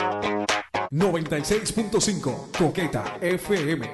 96.5 Coqueta FM.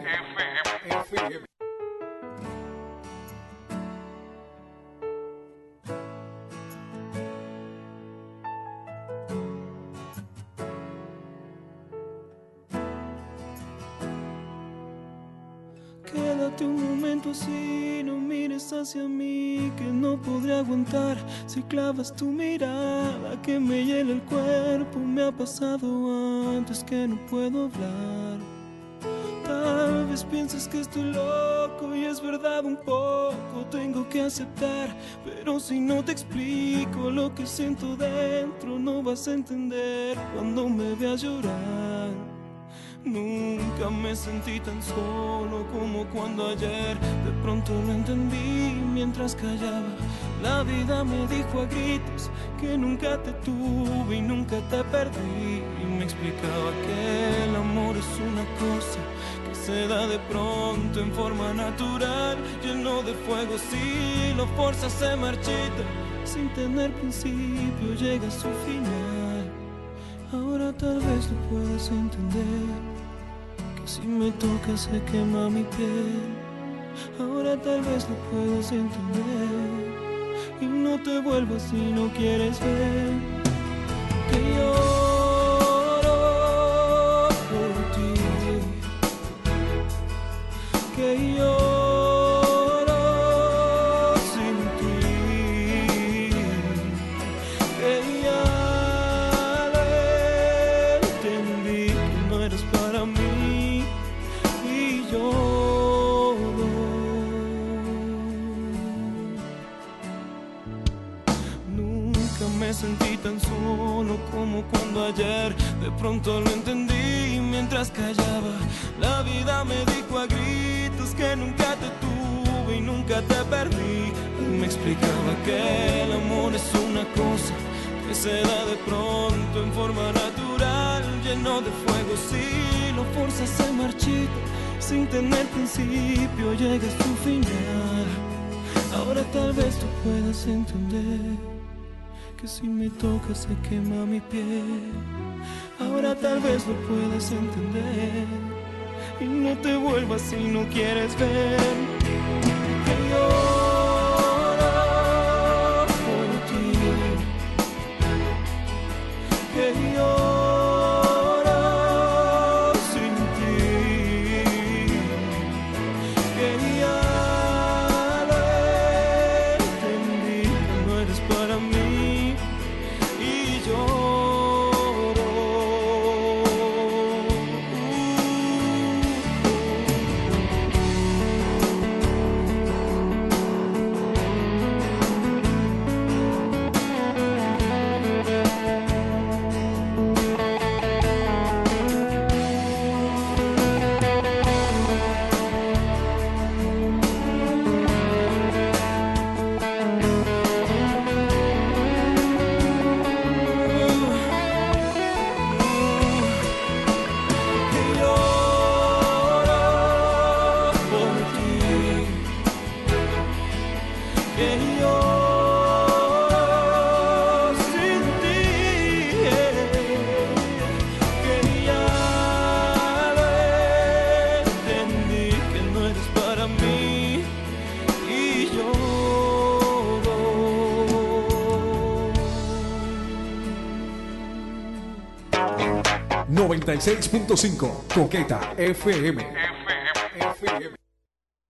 Quédate un momento así, no mires hacia mí, que no podré aguantar si clavas tu mirada que me hiela el cuerpo. Me ha pasado antes que no puedo hablar. Tal vez pienses que estoy loco y es verdad un poco, tengo que aceptar, pero si no te explico lo que siento dentro, no vas a entender cuando me veas llorar. Nunca me sentí tan solo como cuando ayer de pronto lo entendí mientras callaba. La vida me dijo a gritos que nunca te tuve y nunca te perdí, y me explicaba que el amor es una cosa que se da de pronto en forma natural, lleno de fuego. Si lo forzas se marchita, sin tener principio llega a su final. Ahora tal vez lo puedas entender, que si me tocas se quema mi piel. Ahora tal vez lo puedas entender y no te vuelvas si no quieres ver que lloro por ti, que lloro sin ti, que ya lo entendí que no eres para mí y lloro. Nunca me sentí tan solo como cuando ayer de pronto lo entendí mientras callaba. La vida me dijo a gritos que nunca te tuve y nunca te perdí, y me explicaba que el amor es una cosa que se da de pronto en forma natural, lleno de fuego. Si lo forzas se marchita, sin tener principio llega a su final. Ahora tal vez tú puedas entender que si me tocas se quema mi piel. Ahora tal vez lo puedas entender y no te vuelvas si no quieres ver que lloro por ti, que lloro sin ti, que ya lo entendí que no eres para mí y lloro. 96.5 Coqueta FM.